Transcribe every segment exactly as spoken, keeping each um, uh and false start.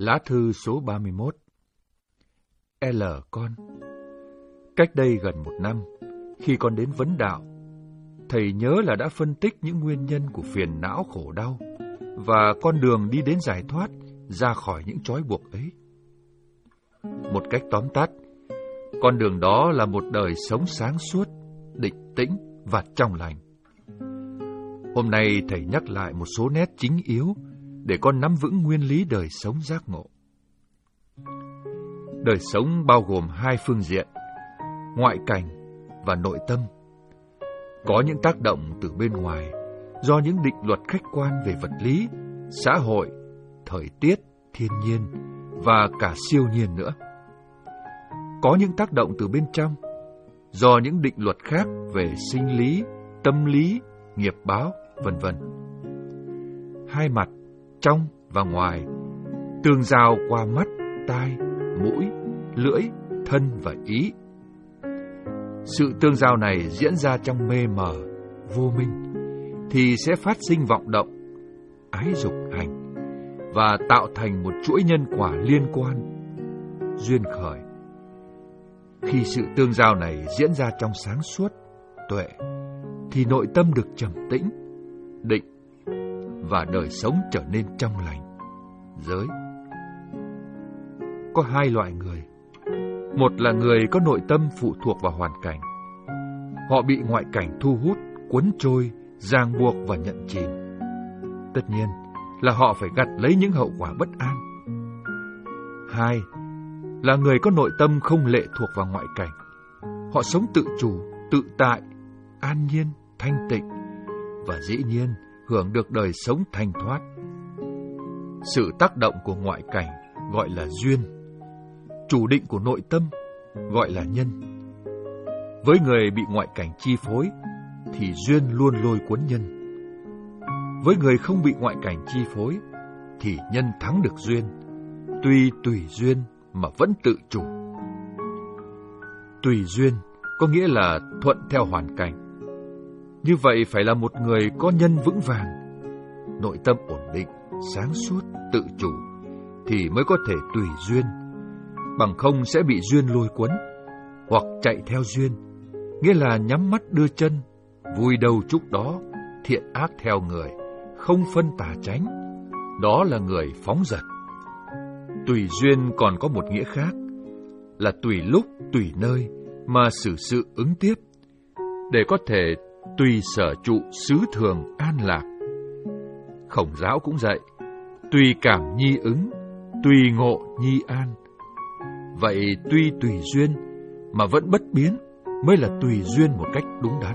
Lá thư số ba mươi mốt. L con. Cách đây gần một năm, khi con đến vấn đạo, thầy nhớ là đã phân tích những nguyên nhân của phiền não khổ đau và con đường đi đến giải thoát ra khỏi những trói buộc ấy. Một cách tóm tắt, con đường đó là một đời sống sáng suốt, định tĩnh và trong lành. Hôm nay thầy nhắc lại một số nét chính yếu để con nắm vững nguyên lý đời sống giác ngộ. Đời sống bao gồm hai phương diện, ngoại cảnh và nội tâm. Có những tác động từ bên ngoài, do những định luật khách quan về vật lý, xã hội, thời tiết, thiên nhiên và cả siêu nhiên nữa. Có những tác động từ bên trong, do những định luật khác về sinh lý, tâm lý, nghiệp báo, vân vân. Hai mặt, trong và ngoài, tương giao qua mắt, tai, mũi, lưỡi, thân và ý. Sự tương giao này diễn ra trong mê mờ, vô minh, thì sẽ phát sinh vọng động, ái dục hành, và tạo thành một chuỗi nhân quả liên quan, duyên khởi. Khi sự tương giao này diễn ra trong sáng suốt, tuệ, thì nội tâm được trầm tĩnh, định, và đời sống trở nên trong lành, giới. Có hai loại người. Một là người có nội tâm phụ thuộc vào hoàn cảnh. Họ bị ngoại cảnh thu hút, cuốn trôi, ràng buộc và nhận chìm. Tất nhiên là họ phải gặt lấy những hậu quả bất an. Hai là người có nội tâm không lệ thuộc vào ngoại cảnh. Họ sống tự chủ, tự tại, an nhiên, thanh tịnh, và dĩ nhiên hưởng được đời sống thanh thoát. Sự tác động của ngoại cảnh gọi là duyên, chủ định của nội tâm gọi là nhân. Với người bị ngoại cảnh chi phối thì duyên luôn lôi cuốn nhân. Với người không bị ngoại cảnh chi phối thì nhân thắng được duyên, tuy tùy duyên mà vẫn tự chủ. Tùy duyên có nghĩa là thuận theo hoàn cảnh. Như vậy phải là một người có nhân vững vàng, nội tâm ổn định, sáng suốt, tự chủ, thì mới có thể tùy duyên. Bằng không sẽ bị duyên lôi cuốn, hoặc chạy theo duyên, nghĩa là nhắm mắt đưa chân, vui đâu chúc đó, thiện ác theo người, không phân tà chánh. Đó là người phóng dật. Tùy duyên còn có một nghĩa khác, là tùy lúc, tùy nơi mà xử sự ứng tiếp, để có thể tùy sở trụ xứ thường an lạc. Khổng Giáo cũng dạy, tùy cảm nhi ứng, tùy ngộ nhi an. Vậy tuy tùy duyên mà vẫn bất biến mới là tùy duyên một cách đúng đắn.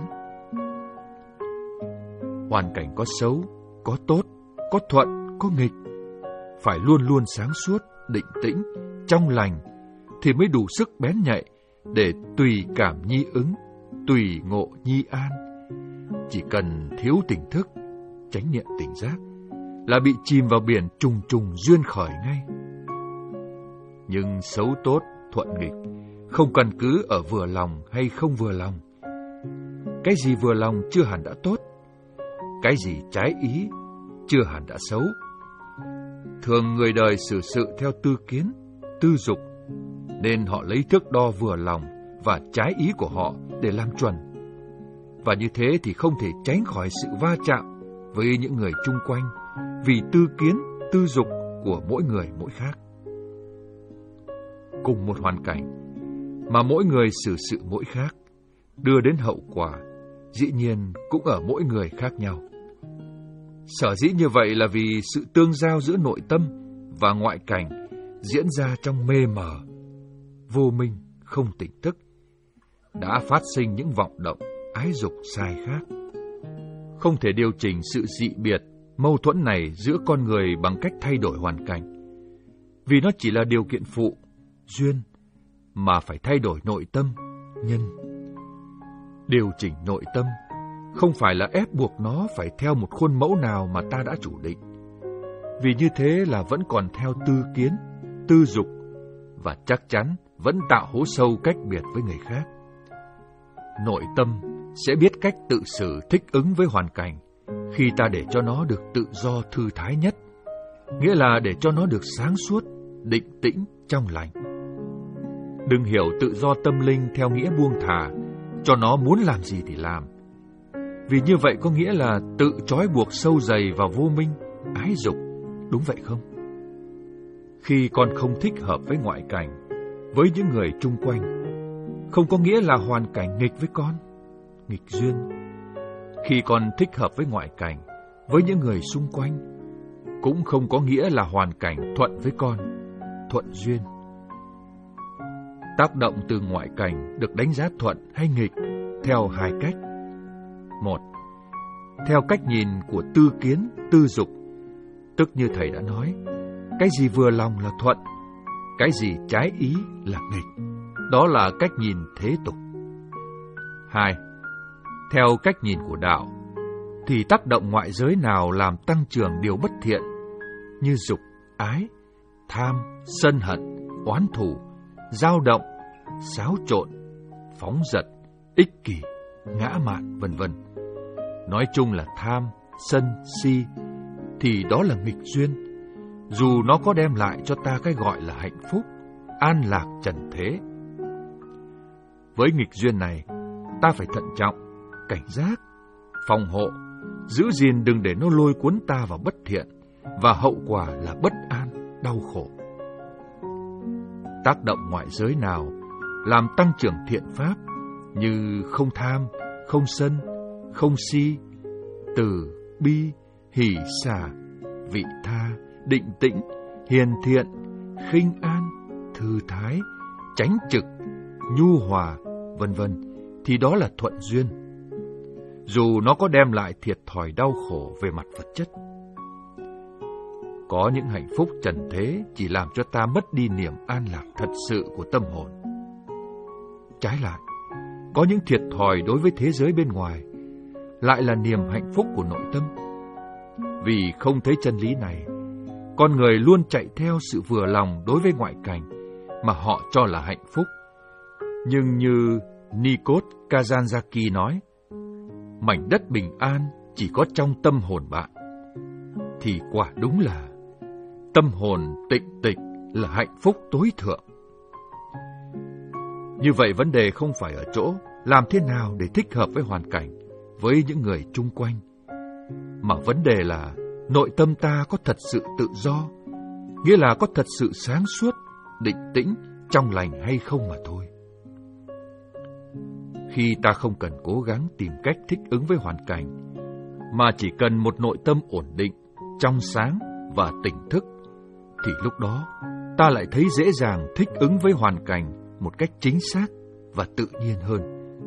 Hoàn cảnh có xấu, có tốt, có thuận, có nghịch, phải luôn luôn sáng suốt, định tĩnh, trong lành, thì mới đủ sức bén nhạy để tùy cảm nhi ứng, tùy ngộ nhi an. Chỉ cần thiếu tỉnh thức, chánh niệm tỉnh giác, là bị chìm vào biển trùng trùng duyên khởi ngay. Nhưng xấu tốt, thuận nghịch không căn cứ ở vừa lòng hay không vừa lòng. Cái gì vừa lòng chưa hẳn đã tốt, cái gì trái ý chưa hẳn đã xấu. Thường người đời xử sự theo tư kiến, tư dục, nên họ lấy thước đo vừa lòng và trái ý của họ để làm chuẩn. Và như thế thì không thể tránh khỏi sự va chạm với những người chung quanh, vì tư kiến, tư dục của mỗi người mỗi khác. Cùng một hoàn cảnh mà mỗi người xử sự mỗi khác, đưa đến hậu quả dĩ nhiên cũng ở mỗi người khác nhau. Sở dĩ như vậy là vì sự tương giao giữa nội tâm và ngoại cảnh diễn ra trong mê mờ, vô minh, không tỉnh thức, đã phát sinh những vọng động, ái dục sai khác. Không thể điều chỉnh sự dị biệt, mâu thuẫn này giữa con người bằng cách thay đổi hoàn cảnh, vì nó chỉ là điều kiện phụ, duyên, mà phải thay đổi nội tâm, nhân. Điều chỉnh nội tâm không phải là ép buộc nó phải theo một khuôn mẫu nào mà ta đã chủ định, vì như thế là vẫn còn theo tư kiến, tư dục, và chắc chắn vẫn tạo hố sâu cách biệt với người khác. Nội tâm sẽ biết cách tự xử thích ứng với hoàn cảnh khi ta để cho nó được tự do thư thái nhất, nghĩa là để cho nó được sáng suốt, định tĩnh, trong lành. Đừng hiểu tự do tâm linh theo nghĩa buông thả, cho nó muốn làm gì thì làm. Vì như vậy có nghĩa là tự trói buộc sâu dày vào vô minh, ái dục, đúng vậy không? Khi con không thích hợp với ngoại cảnh, với những người chung quanh, không có nghĩa là hoàn cảnh nghịch với con, nghịch duyên. Khi con thích hợp với ngoại cảnh, với những người xung quanh, cũng không có nghĩa là hoàn cảnh thuận với con, thuận duyên. Tác động từ ngoại cảnh được đánh giá thuận hay nghịch theo hai cách. Một, theo cách nhìn của tư kiến, tư dục, tức như thầy đã nói, cái gì vừa lòng là thuận, cái gì trái ý là nghịch. Đó là cách nhìn thế tục. Hai, theo cách nhìn của đạo, thì tác động ngoại giới nào làm tăng trưởng điều bất thiện như dục, ái, tham, sân hận, oán thù, dao động, xáo trộn, phóng dật, ích kỷ, ngã mạn, vân vân. Nói chung là tham, sân, si, thì đó là nghịch duyên, dù nó có đem lại cho ta cái gọi là hạnh phúc, an lạc trần thế. Với nghịch duyên này, ta phải thận trọng, cảnh giác, phòng hộ, giữ gìn đừng để nó lôi cuốn ta vào bất thiện, và hậu quả là bất an, đau khổ. Tác động ngoại giới nào làm tăng trưởng thiện pháp như không tham, không sân, không si, từ, bi, hỷ xả, vị tha, định tĩnh, hiền thiện, khinh an, thư thái, chánh trực, nhu hòa, vân vân, thì đó là thuận duyên, dù nó có đem lại thiệt thòi đau khổ về mặt vật chất. Có những hạnh phúc trần thế chỉ làm cho ta mất đi niềm an lạc thật sự của tâm hồn. Trái lại, có những thiệt thòi đối với thế giới bên ngoài lại là niềm hạnh phúc của nội tâm. Vì không thấy chân lý này, con người luôn chạy theo sự vừa lòng đối với ngoại cảnh mà họ cho là hạnh phúc. Nhưng như Nikos Kazantzakis nói, mảnh đất bình an chỉ có trong tâm hồn bạn, thì quả đúng là tâm hồn tịnh tịch là hạnh phúc tối thượng. Như vậy vấn đề không phải ở chỗ làm thế nào để thích hợp với hoàn cảnh, với những người chung quanh, mà vấn đề là nội tâm ta có thật sự tự do, nghĩa là có thật sự sáng suốt, định tĩnh, trong lành hay không mà thôi. Khi ta không cần cố gắng tìm cách thích ứng với hoàn cảnh, mà chỉ cần một nội tâm ổn định, trong sáng và tỉnh thức, thì lúc đó ta lại thấy dễ dàng thích ứng với hoàn cảnh một cách chính xác và tự nhiên hơn.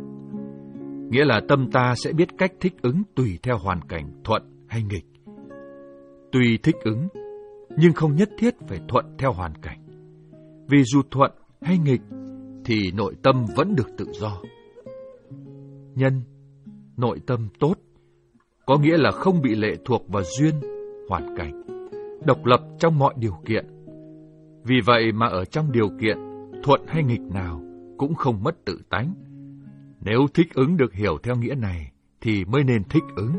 Nghĩa là tâm ta sẽ biết cách thích ứng tùy theo hoàn cảnh thuận hay nghịch. Tùy thích ứng, nhưng không nhất thiết phải thuận theo hoàn cảnh. Vì dù thuận hay nghịch, thì nội tâm vẫn được tự do. Nhân, nội tâm tốt, có nghĩa là không bị lệ thuộc vào duyên, hoàn cảnh, độc lập trong mọi điều kiện. Vì vậy mà ở trong điều kiện thuận hay nghịch nào cũng không mất tự tánh. Nếu thích ứng được hiểu theo nghĩa này thì mới nên thích ứng.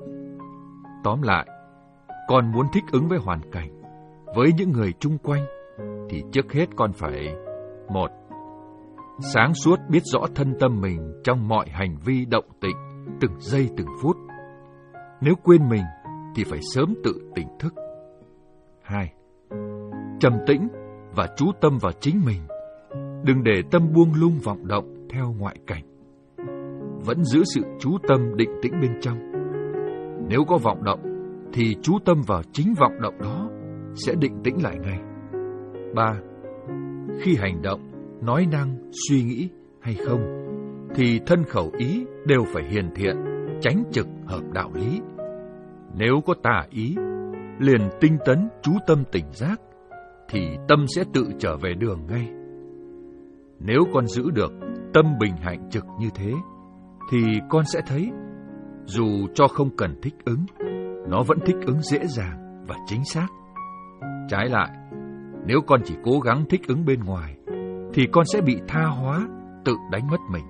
Tóm lại, con muốn thích ứng với hoàn cảnh, với những người chung quanh, thì trước hết con phải: một, sáng suốt biết rõ thân tâm mình trong mọi hành vi động tĩnh, từng giây từng phút. Nếu quên mình thì phải sớm tự tỉnh thức. Hai, trầm tĩnh và chú tâm vào chính mình, đừng để tâm buông lung vọng động theo ngoại cảnh. Vẫn giữ sự chú tâm định tĩnh bên trong. Nếu có vọng động thì chú tâm vào chính vọng động đó, sẽ định tĩnh lại ngay. Ba, khi hành động, nói năng, suy nghĩ hay không, thì thân khẩu ý đều phải hiền thiện, chánh trực, hợp đạo lý. Nếu có tà ý, liền tinh tấn chú tâm tỉnh giác, thì tâm sẽ tự trở về đường ngay. Nếu con giữ được tâm bình hạnh trực như thế, thì con sẽ thấy, dù cho không cần thích ứng, nó vẫn thích ứng dễ dàng và chính xác. Trái lại, nếu con chỉ cố gắng thích ứng bên ngoài, thì con sẽ bị tha hóa, tự đánh mất mình.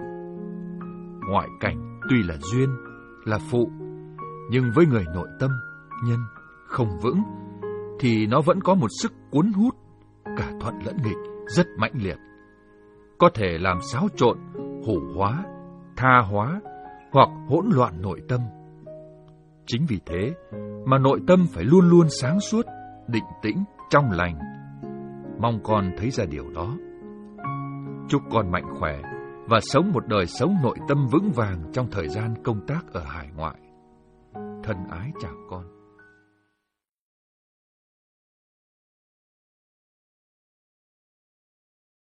Ngoại cảnh tuy là duyên, là phụ, nhưng với người nội tâm, nhân, không vững, thì nó vẫn có một sức cuốn hút, cả thuận lẫn nghịch rất mãnh liệt, có thể làm xáo trộn, hủ hóa, tha hóa hoặc hỗn loạn nội tâm. Chính vì thế mà nội tâm phải luôn luôn sáng suốt, định tĩnh, trong lành. Mong con thấy ra điều đó. Chúc con mạnh khỏe và sống một đời sống nội tâm vững vàng trong thời gian công tác ở hải ngoại. Thân ái chào con.